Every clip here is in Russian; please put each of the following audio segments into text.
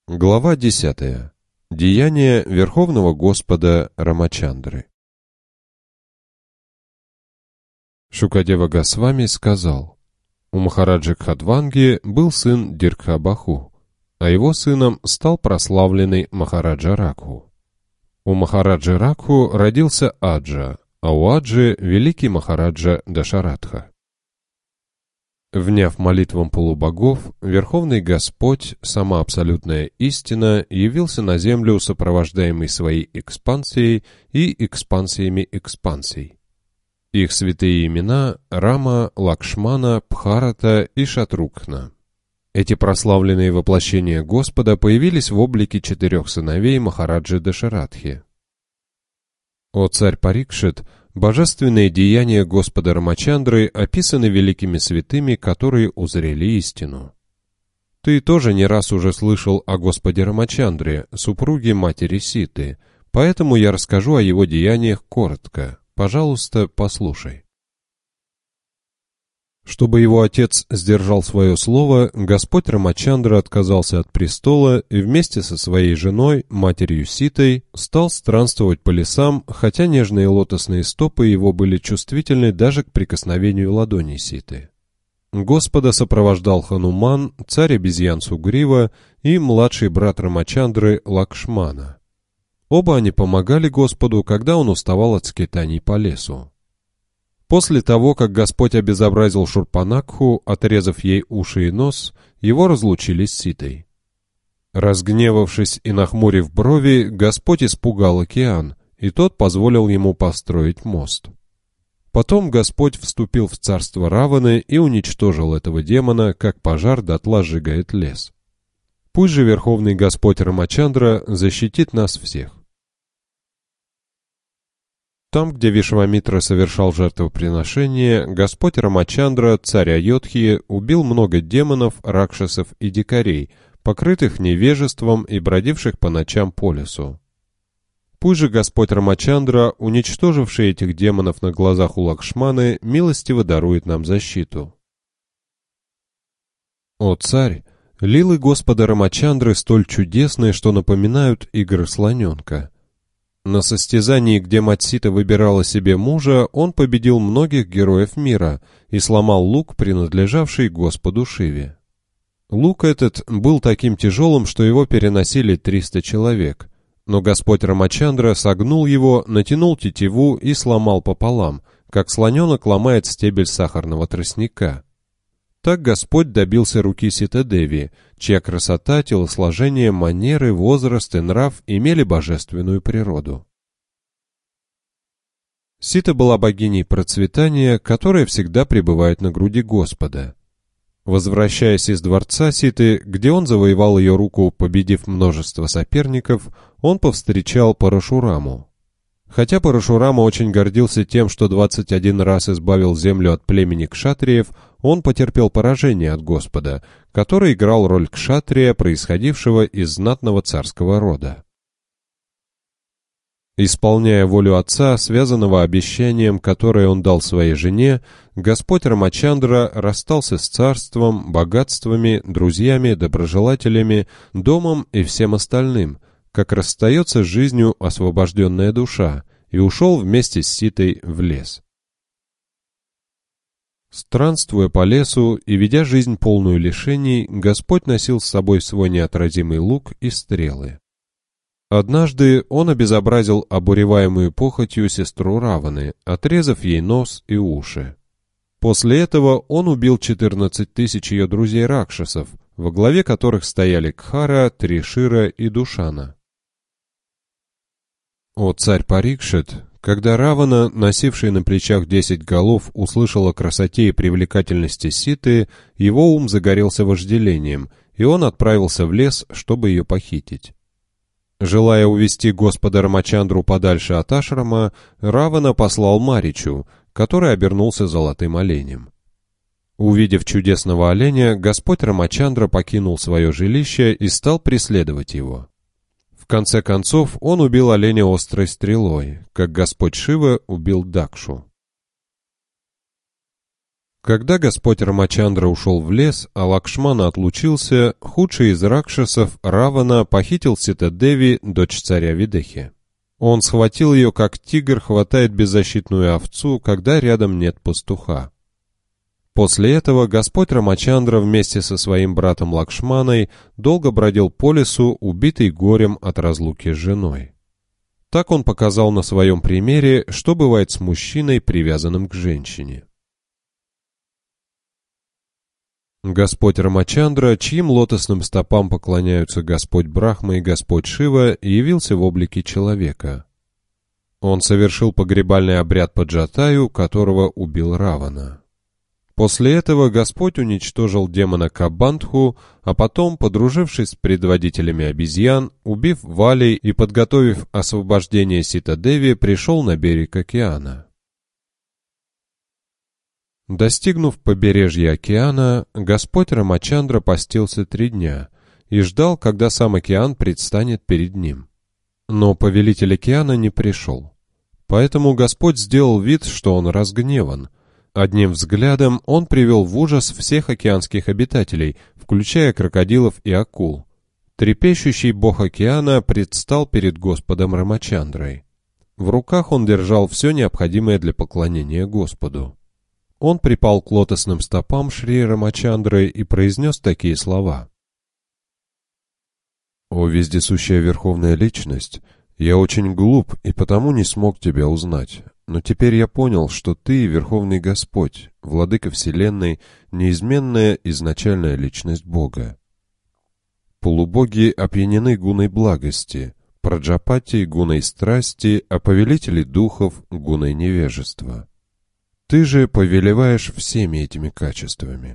Глава 10. Деяния Верховного Господа Рамачандры. Шукадева Госвами сказал: у Махараджи Кхадванги был сын Диргхабаху, а его сыном стал прославленный Махараджа Ракху. У Махараджи Ракху родился Аджа, а у Аджи великий Махараджа Дашаратха. Вняв молитвам полубогов, Верховный Господь, сама абсолютная истина, явился на землю, сопровождаемый своей экспансией и экспансиями экспансий. Их святые имена — Рама, Лакшмана, Бхарата и Шатрукхна. Эти прославленные воплощения Господа появились в облике 4 сыновей Махараджи Дашаратхи. О царь Парикшит, божественные деяния Господа Рамачандры описаны великими святыми, которые узрели истину. Ты тоже не раз уже слышал о Господе Рамачандре, супруге матери Ситы, поэтому я расскажу о его деяниях коротко. Пожалуйста, послушай. Чтобы его отец сдержал свое слово, Господь Рамачандра отказался от престола и вместе со своей женой, матерью Ситой, стал странствовать по лесам, хотя нежные лотосные стопы его были чувствительны даже к прикосновению ладоней Ситы. Господа сопровождал Хануман, царь обезьян Сугрива и младший брат Рамачандры Лакшмана. Оба они помогали Господу, когда он уставал от скитаний по лесу. После того, как Господь обезобразил Шурпанакху, отрезав ей уши и нос, его разлучили с Ситой. Разгневавшись и нахмурив брови, Господь испугал океан, и тот позволил ему построить мост. Потом Господь вступил в царство Раваны и уничтожил этого демона, как пожар дотла сжигает лес. Пусть же Верховный Господь Рамачандра защитит нас всех. Там, где Вишвамитра совершал жертвоприношение, Господь Рамачандра, царь Айодхи, убил много демонов, ракшасов и дикарей, покрытых невежеством и бродивших по ночам по лесу. Пусть же Господь Рамачандра, уничтоживший этих демонов на глазах у Лакшманы, милостиво дарует нам защиту. О царь! Лилы Господа Рамачандры столь чудесные, что напоминают игры слоненка. На состязании, где мать Сита выбирала себе мужа, он победил многих героев мира и сломал лук, принадлежавший Господу Шиве. Лук этот был таким тяжелым, что его переносили 300 человек, но Господь Рамачандра согнул его, натянул тетиву и сломал пополам, как слоненок ломает стебель сахарного тростника. Так Господь добился руки Сита-деви, чья красота, телосложение, манеры, возраст и нрав имели божественную природу. Сита была богиней процветания, которая всегда пребывает на груди Господа. Возвращаясь из дворца Ситы, где он завоевал ее руку, победив множество соперников, он повстречал Парашураму. Хотя Парашурама очень гордился тем, что 21 раз избавил землю от племени кшатриев, он потерпел поражение от Господа, который играл роль кшатрия, происходившего из знатного царского рода. Исполняя волю отца, связанного обещанием, которое он дал своей жене, Господь Рамачандра расстался с царством, богатствами, друзьями, доброжелателями, домом и всем остальным, как расстается с жизнью освобожденная душа, и ушел вместе с Ситой в лес. Странствуя по лесу и ведя жизнь полную лишений, Господь носил с собой свой неотразимый лук и стрелы. Однажды он обезобразил обуреваемую похотью сестру Раваны, отрезав ей нос и уши. После этого он убил 14 тысяч ее друзей-ракшасов, во главе которых стояли Кхара, Тришира и Душана. О царь Парикшит! Когда Равана, носивший на плечах 10 голов, услышал о красоте и привлекательности Ситы, его ум загорелся вожделением, и он отправился в лес, чтобы ее похитить. Желая увести Господа Рамачандру подальше от ашрама, Равана послал Маричу, который обернулся золотым оленем. Увидев чудесного оленя, Господь Рамачандра покинул свое жилище и стал преследовать его. В конце концов, он убил оленя острой стрелой, как Господь Шива убил Дакшу. Когда Господь Рамачандра ушел в лес, а Лакшмана отлучился, худший из ракшасов, Равана, похитил Сита-Деви, дочь царя Видехи. Он схватил ее, как тигр хватает беззащитную овцу, когда рядом нет пастуха. После этого Господь Рамачандра вместе со своим братом Лакшманой долго бродил по лесу, убитый горем от разлуки с женой. Так он показал на своем примере, что бывает с мужчиной, привязанным к женщине. Господь Рамачандра, чьим лотосным стопам поклоняются Господь Брахма и Господь Шива, явился в облике человека. Он совершил погребальный обряд по Джатаю, которого убил Равана. После этого Господь уничтожил демона Кабандху, а потом, подружившись с предводителями обезьян, убив Вали и подготовив освобождение Сита-Деви, пришел на берег океана. Достигнув побережья океана, Господь Рамачандра постился 3 дня и ждал, когда сам океан предстанет перед ним. Но повелитель океана не пришел. Поэтому Господь сделал вид, что он разгневан. Одним взглядом он привел в ужас всех океанских обитателей, включая крокодилов и акул. Трепещущий бог океана предстал перед Господом Рамачандрой. В руках он держал все необходимое для поклонения Господу. Он припал к лотосным стопам Шри Рамачандры и произнес такие слова. «О вездесущая Верховная Личность, я очень глуп и потому не смог тебя узнать, но теперь я понял, что ты, Верховный Господь, Владыка Вселенной, неизменная изначальная Личность Бога. Полубоги опьянены гуной благости, праджапати гуной страсти, а повелители духов гуной невежества. Ты же повелеваешь всеми этими качествами.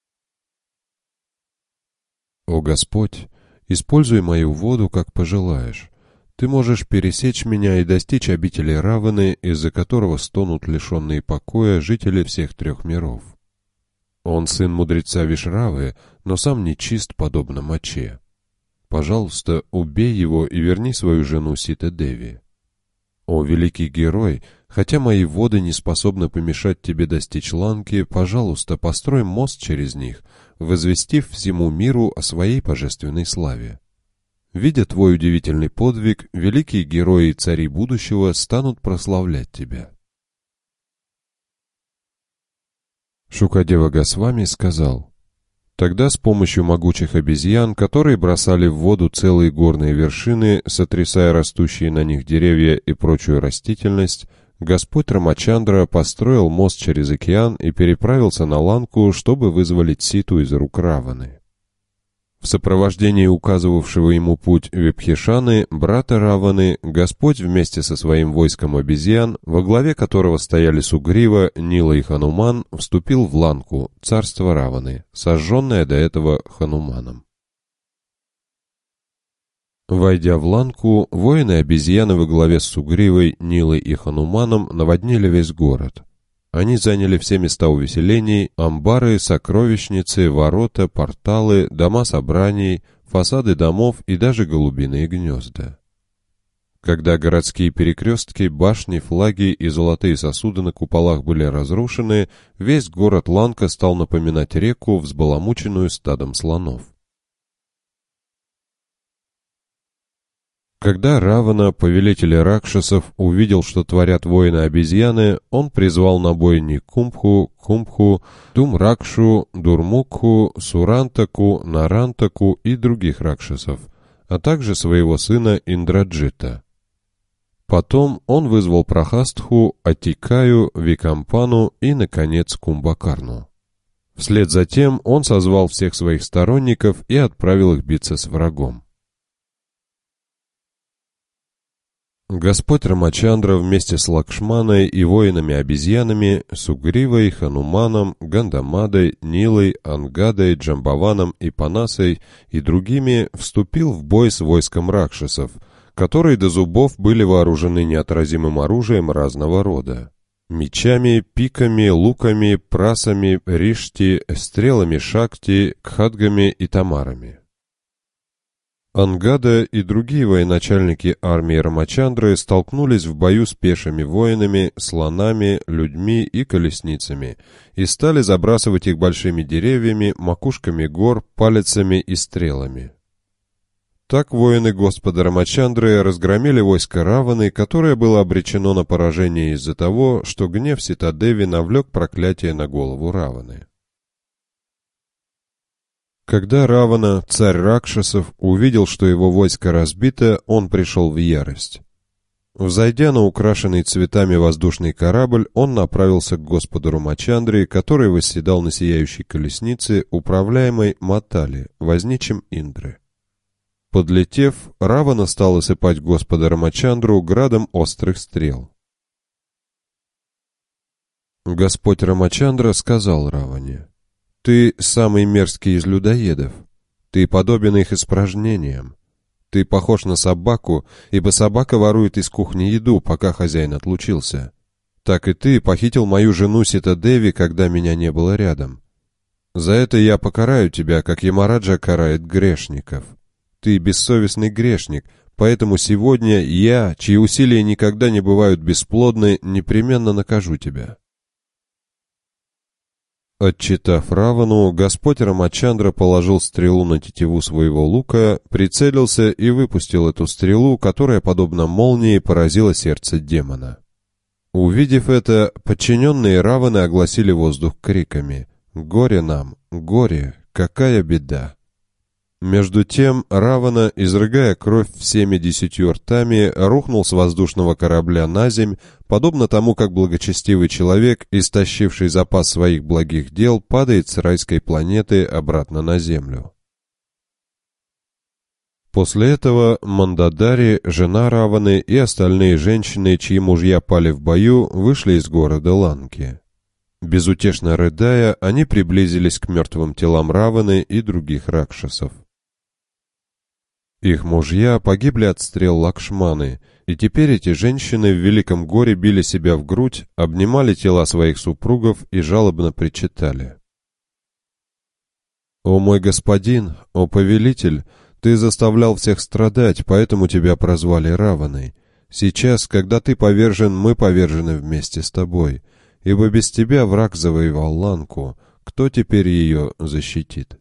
О Господь, используй мою воду, как пожелаешь. Ты можешь пересечь меня и достичь обители Раваны, из-за которого стонут лишенные покоя жители всех 3 миров. Он сын мудреца Вишравы, но сам нечист, подобно моче. Пожалуйста, убей его и верни свою жену Сита-Деви. О великий герой, хотя мои воды не способны помешать тебе достичь Ланки, пожалуйста, построй мост через них, возвестив всему миру о своей божественной славе. Видя твой удивительный подвиг, великие герои и цари будущего станут прославлять тебя». Шукадева Госвами сказал: «Тогда с помощью могучих обезьян, которые бросали в воду целые горные вершины, сотрясая растущие на них деревья и прочую растительность, Господь Рамачандра построил мост через океан и переправился на Ланку, чтобы вызволить Ситу из рук Раваны. В сопровождении указывавшего ему путь Вибхишаны, брата Раваны, Господь вместе со своим войском обезьян, во главе которого стояли Сугрива, Нила и Хануман, вступил в Ланку, царство Раваны, сожженное до этого Хануманом. Войдя в Ланку, воины-обезьяны во главе с Сугривой, Нилой и Хануманом наводнили весь город. Они заняли все места увеселений, амбары, сокровищницы, ворота, порталы, дома собраний, фасады домов и даже голубиные гнезда. Когда городские перекрестки, башни, флаги и золотые сосуды на куполах были разрушены, весь город Ланка стал напоминать реку, взбаламученную стадом слонов. Когда Равана, повелитель ракшасов, увидел, что творят воины-обезьяны, он призвал на бой Никумбху, Кумбху, Думракшу, Дурмукху, Сурантаку, Нарантаку и других ракшасов, а также своего сына Индраджита. Потом он вызвал Прахастху, Атикаю, Викампану и, наконец, Кумбакарну. Вслед за тем он созвал всех своих сторонников и отправил их биться с врагом. Господь Рамачандра вместе с Лакшманой и воинами-обезьянами, Сугривой, Хануманом, Гандамадой, Нилой, Ангадой, Джамбаваном и Панасой и другими вступил в бой с войском ракшасов, которые до зубов были вооружены неотразимым оружием разного рода. Мечами, пиками, луками, прасами, ришти, стрелами шакти, кхадгами и тамарами. Ангада и другие военачальники армии Рамачандры столкнулись в бою с пешими воинами, слонами, людьми и колесницами и стали забрасывать их большими деревьями, макушками гор, палицами и стрелами. Так воины Господа Рамачандры разгромили войско Раваны, которое было обречено на поражение из-за того, что гнев Ситадеви навлек проклятие на голову Раваны. Когда Равана, царь Ракшасов, увидел, что его войско разбито, он пришел в ярость. Взойдя на украшенный цветами воздушный корабль, он направился к Господу Рамачандре, который восседал на сияющей колеснице, управляемой Матали, возничим Индры. Подлетев, Равана стал осыпать Господа Рамачандру градом острых стрел. Господь Рамачандра сказал Раване: «Ты самый мерзкий из людоедов. Ты подобен их испражнениям. Ты похож на собаку, ибо собака ворует из кухни еду, пока хозяин отлучился. Так и ты похитил мою жену Ситадеви, когда меня не было рядом. За это я покараю тебя, как Ямараджа карает грешников. Ты бессовестный грешник, поэтому сегодня я, чьи усилия никогда не бывают бесплодны, непременно накажу тебя». Отчитав Равану, Господь Рамачандра положил стрелу на тетиву своего лука, прицелился и выпустил эту стрелу, которая, подобно молнии, поразила сердце демона. Увидев это, подчиненные Раваны огласили воздух криками: «Горе нам! Горе! Какая беда!» Между тем Равана, изрыгая кровь всеми 10 ртами, рухнул с воздушного корабля на земь, подобно тому, как благочестивый человек, истощивший запас своих благих дел, падает с райской планеты обратно на землю. После этого Мандадари, жена Раваны и остальные женщины, чьи мужья пали в бою, вышли из города Ланки. Безутешно рыдая, они приблизились к мертвым телам Раваны и других ракшасов. Их мужья погибли от стрел Лакшманы, и теперь эти женщины в великом горе били себя в грудь, обнимали тела своих супругов и жалобно причитали: «О мой господин, о повелитель, ты заставлял всех страдать, поэтому тебя прозвали Раваной. Сейчас, когда ты повержен, мы повержены вместе с тобой, ибо без тебя враг завоевал Ланку, кто теперь ее защитит?»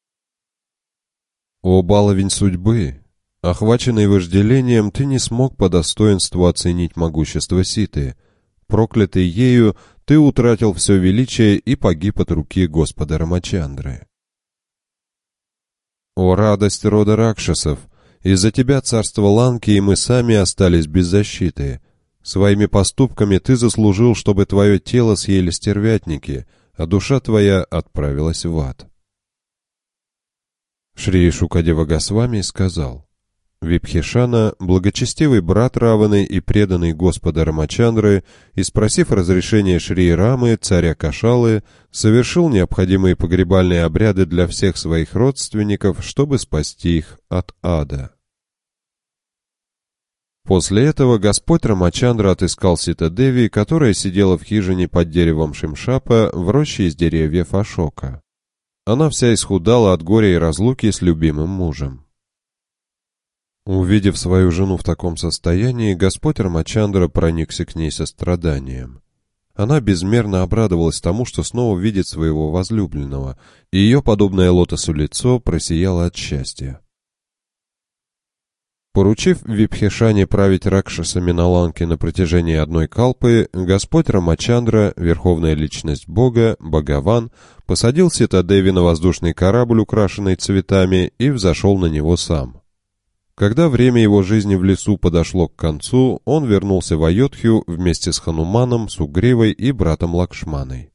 О баловень судьбы! Охваченный вожделением, ты не смог по достоинству оценить могущество Ситы. Проклятый ею, ты утратил все величие и погиб от руки Господа Рамачандры. О радость рода Ракшасов! Из-за тебя царство Ланки и мы сами остались без защиты. Своими поступками ты заслужил, чтобы твое тело съели стервятники, а душа твоя отправилась в ад. Шри Шукадева Госвами сказал: Випхишана, благочестивый брат Раваны и преданный Господа Рамачандры, и спросив разрешения Шри Рамы, царя Кошалы, совершил необходимые погребальные обряды для всех своих родственников, чтобы спасти их от ада. После этого Господь Рамачандра отыскал Ситадеви, которая сидела в хижине под деревом Шимшапа в роще из деревьев Ашока. Она вся исхудала от горя и разлуки с любимым мужем. Увидев свою жену в таком состоянии, Господь Рамачандра проникся к ней состраданием. Она безмерно обрадовалась тому, что снова видит своего возлюбленного, и ее, подобное лотосу лицо, просияло от счастья. Поручив Випхишане править ракшасами на Ланке на протяжении одной калпы, Господь Рамачандра, верховная личность Бога, Бхагаван, посадил Ситадеви на воздушный корабль, украшенный цветами, и взошел на него сам. Когда время его жизни в лесу подошло к концу, он вернулся в Айодхью вместе с Хануманом, Сугривой и братом Лакшманой.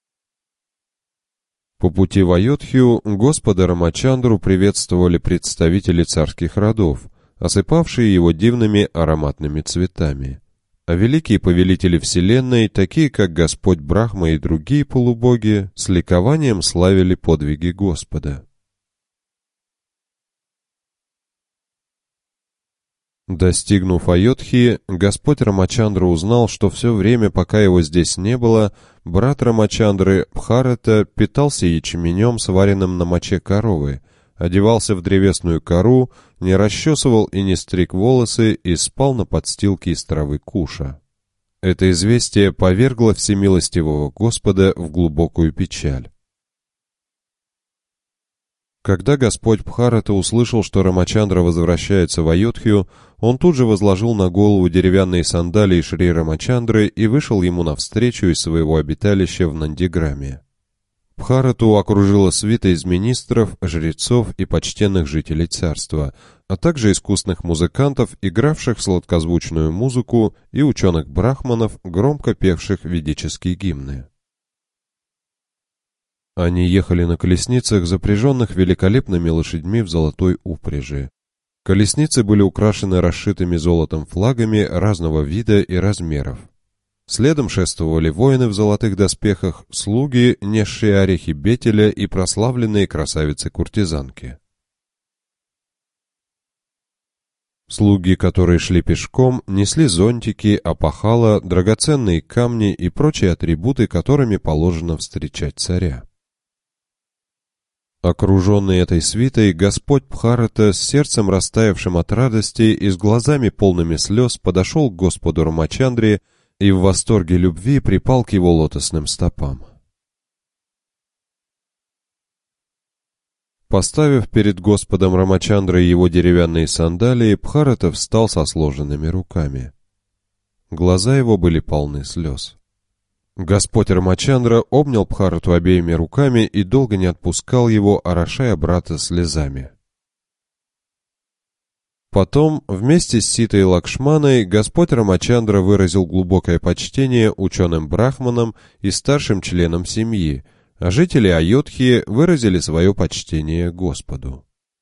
По пути в Айодхью Господа Рамачандру приветствовали представители царских родов, осыпавшие его дивными ароматными цветами. А великие повелители вселенной, такие как Господь Брахма и другие полубоги, с ликованием славили подвиги Господа. Достигнув Айодхи, Господь Рамачандра узнал, что все время, пока его здесь не было, брат Рамачандры Бхарата питался ячменем, сваренным на моче коровы, одевался в древесную кору, не расчесывал и не стриг волосы и спал на подстилке из травы куша. Это известие повергло всемилостивого Господа в глубокую печаль. Когда Господь Бхарата услышал, что Рамачандра возвращается в Айодхью, он тут же возложил на голову деревянные сандалии Шри Рамачандры и вышел ему навстречу из своего обиталища в Нандиграме. Бхарату окружила свита из министров, жрецов и почтенных жителей царства, а также искусных музыкантов, игравших сладкозвучную музыку, и ученых-брахманов, громко певших ведические гимны. Они ехали на колесницах, запряженных великолепными лошадьми в золотой упряжи. Колесницы были украшены расшитыми золотом флагами разного вида и размеров. Следом шествовали воины в золотых доспехах, слуги, несшие орехи бетеля и прославленные красавицы-куртизанки. Слуги, которые шли пешком, несли зонтики, опахала, драгоценные камни и прочие атрибуты, которыми положено встречать царя. Окруженный этой свитой, Господь Бхарата с сердцем растаявшим от радости и с глазами полными слез подошел к Господу Рамачандре и в восторге любви припал к его лотосным стопам. Поставив перед Господом Рамачандрой его деревянные сандалии, Бхарата встал со сложенными руками. Глаза его были полны слез. Господь Рамачандра обнял Бхарату обеими руками и долго не отпускал его, орошая брата слезами. Потом, вместе с Ситой и Лакшманой, Господь Рамачандра выразил глубокое почтение ученым-брахманам и старшим членам семьи, а жители Айодхи выразили свое почтение Господу.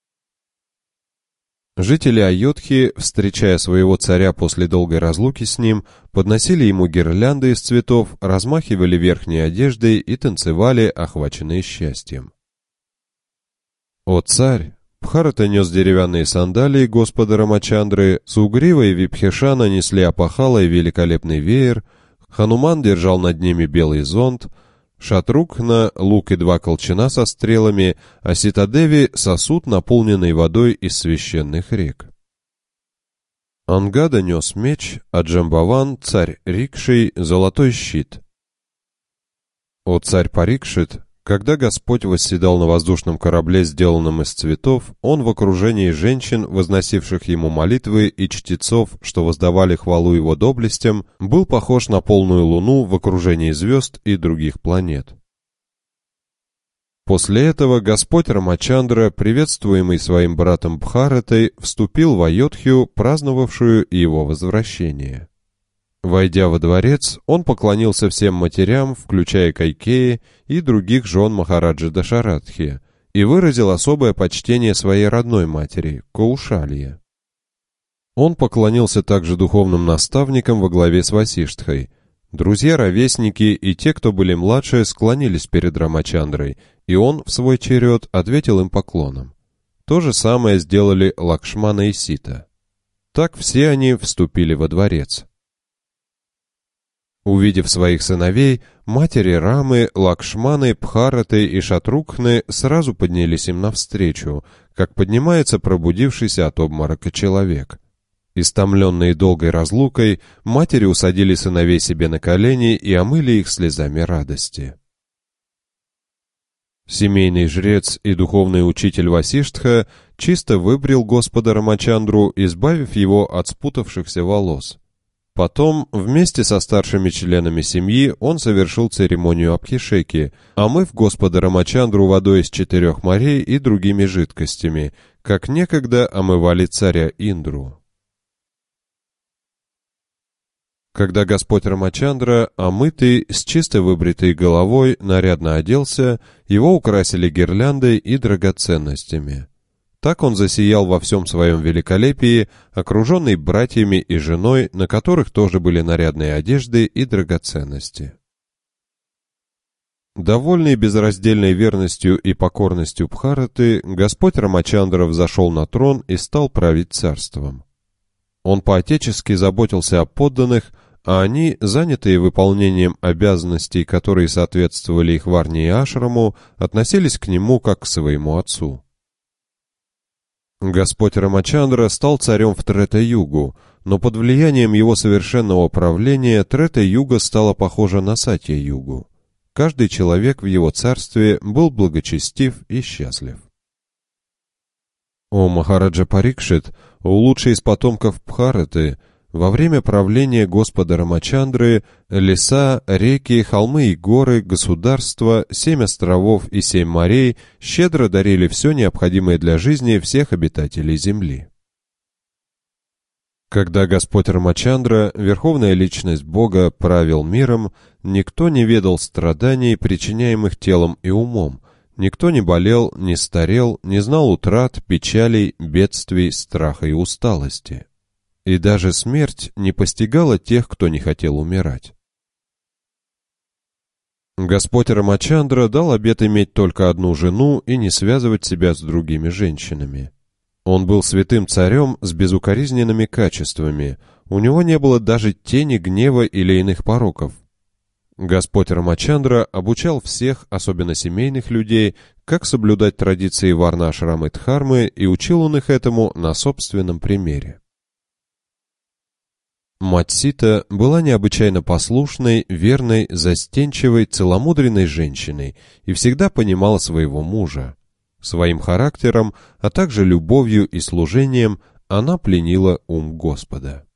Жители Айодхи, встречая своего царя после долгой разлуки с ним, подносили ему гирлянды из цветов, размахивали верхней одеждой и танцевали, охваченные счастьем. «О царь!» Бхарата нес деревянные сандалии Господа Рамачандры, Сугрива и Випхишана несли опахала и великолепный веер, Хануман держал над ними белый зонт, Шатрукхна — лук и 2 колчана со стрелами, а Ситадеви — сосуд, наполненный водой из священных рек. Ангада нес меч, а Джамбаван, царь Рикшей, золотой щит. О царь Парикшит! Когда Господь восседал на воздушном корабле, сделанном из цветов, он в окружении женщин, возносивших ему молитвы, и чтецов, что воздавали хвалу его доблестям, был похож на полную луну в окружении звезд и других планет. После этого Господь Рамачандра, приветствуемый своим братом Бхаратой, вступил в Айодхью, праздновавшую его возвращение. Войдя во дворец, он поклонился всем матерям, включая Кайкеи и других жен Махараджи Дашаратхи, и выразил особое почтение своей родной матери, Коушалье. Он поклонился также духовным наставникам во главе с Васиштхой. Друзья-ровесники и те, кто были младше, склонились перед Рамачандрой, и он, в свой черед, ответил им поклоном. То же самое сделали Лакшмана и Сита. Так все они вступили во дворец. Увидев своих сыновей, матери Рамы, Лакшманы, Бхараты и Шатрукхны сразу поднялись им навстречу, как поднимается пробудившийся от обморока человек. Истомленные долгой разлукой, матери усадили сыновей себе на колени и омыли их слезами радости. Семейный жрец и духовный учитель Васиштха чисто выбрил Господа Рамачандру, избавив его от спутавшихся волос. Потом, вместе со старшими членами семьи, он совершил церемонию Абхишеки, омыв Господа Рамачандру водой из 4 морей и другими жидкостями, как некогда омывали царя Индру. Когда Господь Рамачандра, омытый, с чисто выбритой головой, нарядно оделся, его украсили гирляндой и драгоценностями. Так он засиял во всем своем великолепии, окруженный братьями и женой, на которых тоже были нарядные одежды и драгоценности. Довольный безраздельной верностью и покорностью Бхараты, Господь Рамачандра взошел на трон и стал править царством. Он по-отечески заботился о подданных, а они, занятые выполнением обязанностей, которые соответствовали их варне и ашраму, относились к нему как к своему отцу. Господь Рамачандра стал царем в Трета-югу, но под влиянием его совершенного правления Трета-юга стала похожа на Сатья-югу. Каждый человек в его царстве был благочестив и счастлив. О Махараджа Парикшит, о лучший из потомков Бхараты, во время правления Господа Рамачандры леса, реки, холмы и горы, государства, 7 островов и 7 морей щедро дарили все необходимое для жизни всех обитателей земли. Когда Господь Рамачандра, верховная личность Бога, правил миром, никто не ведал страданий, причиняемых телом и умом, никто не болел, не старел, не знал утрат, печалей, бедствий, страха и усталости. И даже смерть не постигала тех, кто не хотел умирать. Господь Рамачандра дал обет иметь только одну жену и не связывать себя с другими женщинами. Он был святым царем с безукоризненными качествами, у него не было даже тени гнева или иных пороков. Господь Рамачандра обучал всех, особенно семейных людей, как соблюдать традиции варна-ашрамы Дхармы, и учил он их этому на собственном примере. Мать Сита была необычайно послушной, верной, застенчивой, целомудренной женщиной и всегда понимала своего мужа. Своим характером, а также любовью и служением она пленила ум Господа.